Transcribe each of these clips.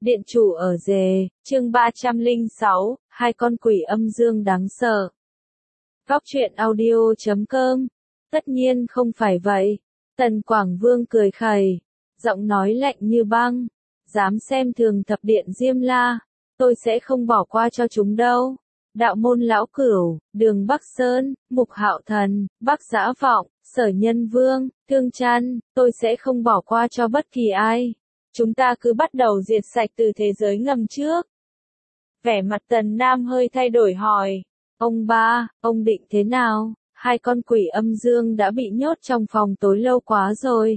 Điện chủ ở rề, chương 306, hai con quỷ âm dương đáng sợ. Góc truyện audio.com. Tất nhiên không phải vậy. Tần Quảng Vương cười khẩy, giọng nói lạnh như băng. Dám xem thường thập điện Diêm La, tôi sẽ không bỏ qua cho chúng đâu. Đạo môn lão cửu, Đường Bắc Sơn, Mục Hạo Thần, Bắc Dã Vọng, Sở Nhân Vương, Thương Trăn, tôi sẽ không bỏ qua cho bất kỳ ai. Chúng ta cứ bắt đầu diệt sạch từ thế giới ngầm trước. Vẻ mặt Tần Nam hơi thay đổi hỏi. Ông ba, ông định thế nào? Hai con quỷ âm dương đã bị nhốt trong phòng tối lâu quá rồi.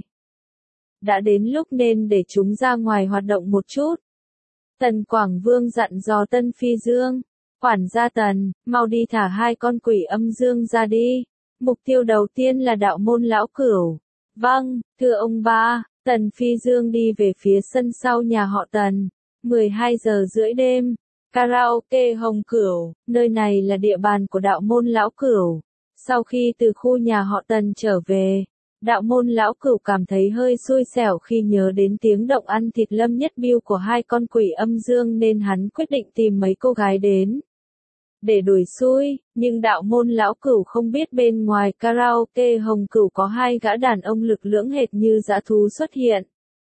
Đã đến lúc nên để chúng ra ngoài hoạt động một chút. Tần Quảng Vương dặn dò Tân Phi Dương. Quản gia Tần, mau đi thả hai con quỷ âm dương ra đi. Mục tiêu đầu tiên là đạo môn lão cửu. Vâng, thưa ông ba. Tần Phi Dương đi về phía sân sau nhà họ Tần. 12 giờ rưỡi đêm. Karaoke Hồng Cửu, nơi này là địa bàn của đạo môn lão cửu. Sau khi từ khu nhà họ Tần trở về, đạo môn lão cửu cảm thấy hơi xui xẻo khi nhớ đến tiếng động ăn thịt Lâm Nhất Biêu của hai con quỷ âm dương nên hắn quyết định tìm mấy cô gái đến để đuổi xui, nhưng đạo môn lão cửu không biết bên ngoài karaoke Hồng Cửu có hai gã đàn ông lực lưỡng hệt như dã thú xuất hiện.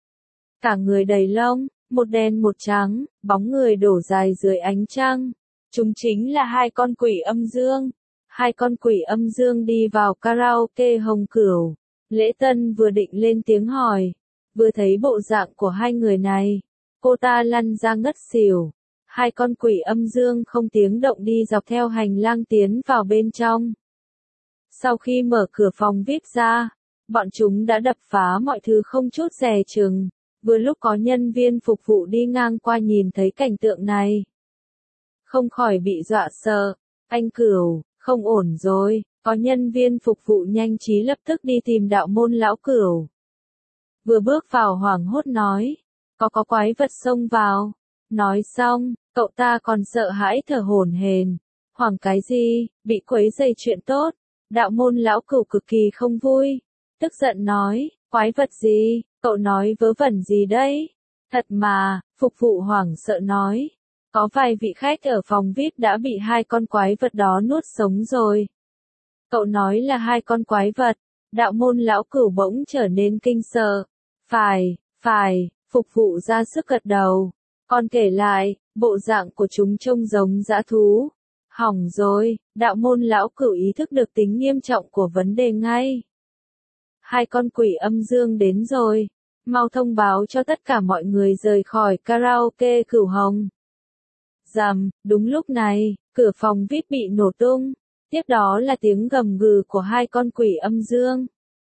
Cả người đầy lông, một đen một trắng, bóng người đổ dài dưới ánh trăng. Chúng chính là hai con quỷ âm dương. Hai con quỷ âm dương đi vào karaoke Hồng Cửu. Lễ Tân vừa định lên tiếng hỏi, vừa thấy bộ dạng của hai người này, cô ta lăn ra ngất xỉu. Hai con quỷ âm dương không tiếng động đi dọc theo hành lang tiến vào bên trong. Sau khi mở cửa phòng VIP ra, bọn chúng đã đập phá mọi thứ không chút dè chừng. Vừa lúc có nhân viên phục vụ đi ngang qua nhìn thấy cảnh tượng này, không khỏi bị dọa sợ. Anh Cửu, không ổn rồi. Có nhân viên phục vụ nhanh trí lập tức đi tìm đạo môn lão cửu. Vừa bước vào hoảng hốt nói, có quái vật xông vào. Nói xong, cậu ta còn sợ hãi thở hổn hển. Hoảng cái gì, bị quấy rầy chuyện tốt. Đạo môn lão cửu cực kỳ không vui, tức giận nói, quái vật gì, cậu nói vớ vẩn gì đấy? Thật mà, phục vụ hoảng sợ nói, có vài vị khách ở phòng VIP đã bị hai con quái vật đó nuốt sống rồi. Cậu nói là hai con quái vật. Đạo môn lão cửu bỗng trở nên kinh sợ. Phải, phục vụ ra sức gật đầu. Còn kể lại, bộ dạng của chúng trông giống dã thú. Hỏng rồi, đạo môn lão cửu ý thức được tính nghiêm trọng của vấn đề ngay. Hai con quỷ âm dương đến rồi. Mau thông báo cho tất cả mọi người rời khỏi karaoke Cửu Hồng. Rầm, đúng lúc này, cửa phòng VIP bị nổ tung. Tiếp đó là tiếng gầm gừ của hai con quỷ âm dương.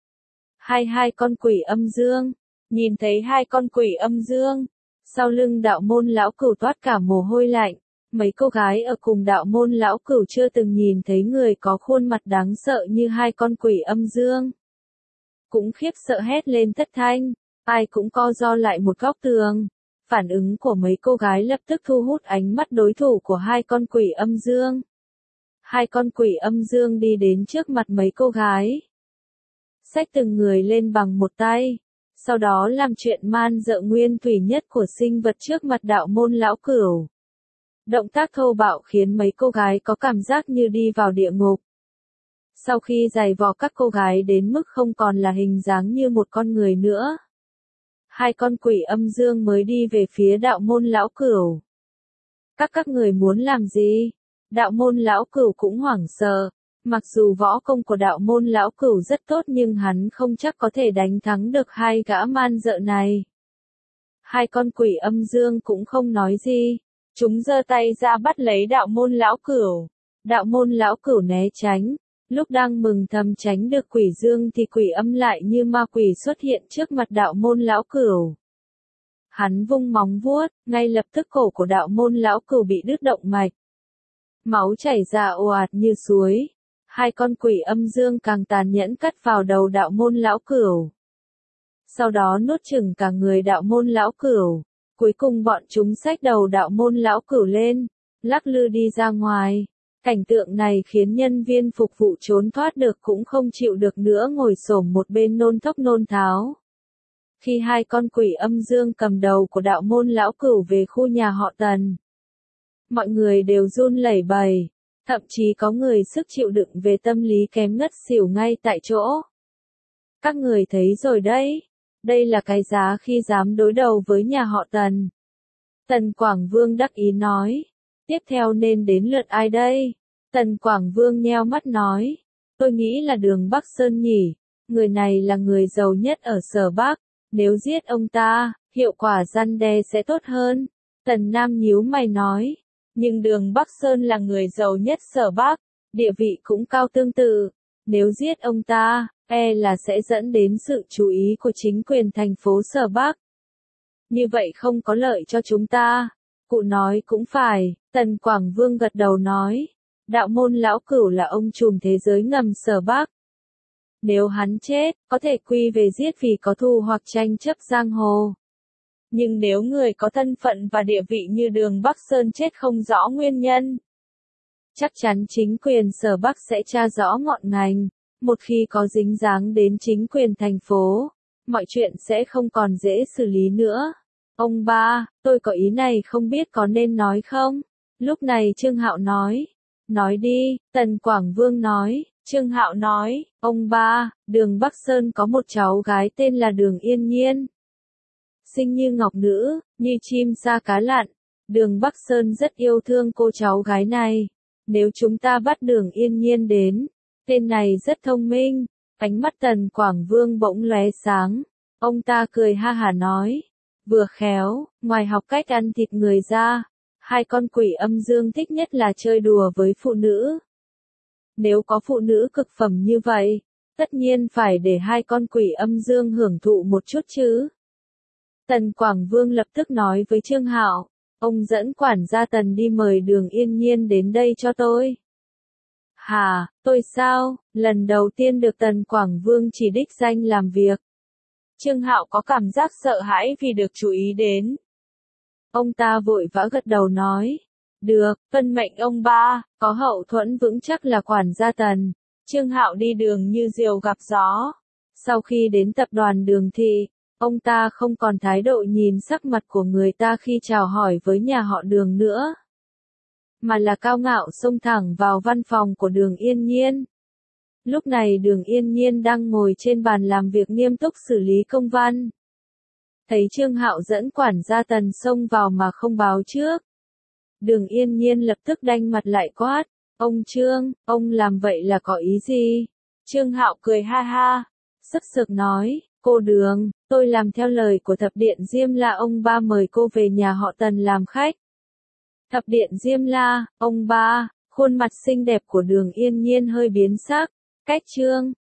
Hai con quỷ âm dương. Nhìn thấy hai con quỷ âm dương, sau lưng đạo môn lão cửu toát cả mồ hôi lạnh. Mấy cô gái ở cùng đạo môn lão cửu chưa từng nhìn thấy người có khuôn mặt đáng sợ như hai con quỷ âm dương. Cũng khiếp sợ hét lên thất thanh, ai cũng co ro lại một góc tường. Phản ứng của mấy cô gái lập tức thu hút ánh mắt đối thủ của hai con quỷ âm dương. Hai con quỷ âm dương đi đến trước mặt mấy cô gái, xách từng người lên bằng một tay, sau đó làm chuyện man dợ nguyên thủy nhất của sinh vật trước mặt đạo môn lão cửu. Động tác thô bạo khiến mấy cô gái có cảm giác như đi vào địa ngục. Sau khi giày vò các cô gái đến mức không còn là hình dáng như một con người nữa, hai con quỷ âm dương mới đi về phía đạo môn lão cửu. Các người muốn làm gì? Đạo môn lão cửu cũng hoảng sợ. Mặc dù võ công của đạo môn lão cửu rất tốt nhưng hắn không chắc có thể đánh thắng được hai gã man dợ này. Hai con quỷ âm dương cũng không nói gì. Chúng giơ tay ra bắt lấy đạo môn lão cửu. Đạo môn lão cửu né tránh. Lúc đang mừng thầm tránh được quỷ dương thì quỷ âm lại như ma quỷ xuất hiện trước mặt đạo môn lão cửu. Hắn vung móng vuốt, ngay lập tức cổ của đạo môn lão cửu bị đứt động mạch. Máu chảy ra ồ ạt như suối. Hai con quỷ âm dương càng tàn nhẫn cắt vào đầu đạo môn lão cửu. Sau đó nuốt chửng cả người đạo môn lão cửu. Cuối cùng bọn chúng xách đầu đạo môn lão cửu lên, lắc lư đi ra ngoài. Cảnh tượng này khiến nhân viên phục vụ trốn thoát được cũng không chịu được nữa ngồi xổm một bên nôn thốc nôn tháo. Khi hai con quỷ âm dương cầm đầu của đạo môn lão cửu về khu nhà họ Tần, mọi người đều run lẩy bẩy, thậm chí có người sức chịu đựng về tâm lý kém ngất xỉu ngay tại chỗ. Các người thấy rồi đấy, đây là cái giá khi dám đối đầu với nhà họ Tần. Tần Quảng Vương đắc ý nói, tiếp theo nên đến lượt ai đây? Tần Quảng Vương nheo mắt nói, tôi nghĩ là Đường Bắc Sơn nhỉ, người này là người giàu nhất ở Sở Bắc, nếu giết ông ta, hiệu quả răn đe sẽ tốt hơn. Tần Nam nhíu mày nói, nhưng Đường Bắc Sơn là người giàu nhất Sở Bắc, địa vị cũng cao tương tự, nếu giết ông ta, là sẽ dẫn đến sự chú ý của chính quyền thành phố Sở Bắc. Như vậy không có lợi cho chúng ta. Cụ nói cũng phải, Tần Quảng Vương gật đầu nói, đạo môn lão cửu là ông trùm thế giới ngầm Sở Bắc. Nếu hắn chết, có thể quy về giết vì có thù hoặc tranh chấp giang hồ. Nhưng nếu người có thân phận và địa vị như Đường Bắc Sơn chết không rõ nguyên nhân, chắc chắn chính quyền Sở Bắc sẽ tra rõ ngọn ngành. Một khi có dính dáng đến chính quyền thành phố, mọi chuyện sẽ không còn dễ xử lý nữa. Ông ba, tôi có ý này không biết có nên nói không? Lúc này Trương Hạo nói đi, Tần Quảng Vương nói, Trương Hạo nói, ông ba, Đường Bắc Sơn có một cháu gái tên là Đường Yên Nhiên. Xinh như ngọc nữ, như chim sa cá lặn, Đường Bắc Sơn rất yêu thương cô cháu gái này. Nếu chúng ta bắt Đường Yên Nhiên đến, tên này rất thông minh. Ánh mắt Tần Quảng Vương bỗng lóe sáng, ông ta cười ha hả nói, vừa khéo, ngoài học cách ăn thịt người ra, hai con quỷ âm dương thích nhất là chơi đùa với phụ nữ. Nếu có phụ nữ cực phẩm như vậy, tất nhiên phải để hai con quỷ âm dương hưởng thụ một chút chứ. Tần Quảng Vương lập tức nói với Trương Hạo, ông dẫn quản gia Tần đi mời Đường Yên Nhiên đến đây cho tôi. Hả, tôi sao? Lần đầu tiên được Tần Quảng Vương chỉ đích danh làm việc. Trương Hạo có cảm giác sợ hãi vì được chú ý đến. Ông ta vội vã gật đầu nói, được, vân mệnh ông ba, có hậu thuẫn vững chắc là quản gia Tần. Trương Hạo đi đường như diều gặp gió. Sau khi đến tập đoàn Đường Thị, ông ta không còn thái độ nhìn sắc mặt của người ta khi chào hỏi với nhà họ Đường nữa, mà là cao ngạo xông thẳng vào văn phòng của Đường Yên Nhiên. Lúc này Đường Yên Nhiên đang ngồi trên bàn làm việc nghiêm túc xử lý công văn. Thấy Trương Hạo dẫn quản gia Tần xông vào mà không báo trước, Đường Yên Nhiên lập tức đanh mặt lại quát, ông Trương, ông làm vậy là có ý gì? Trương Hạo cười ha ha, sức sực nói, cô Đường, tôi làm theo lời của Thập Điện Diêm La, ông ba mời cô về nhà họ Tần làm khách. Thập Điện Diêm La, ông ba, khuôn mặt xinh đẹp của Đường Yên Nhiên hơi biến sắc, cách Trương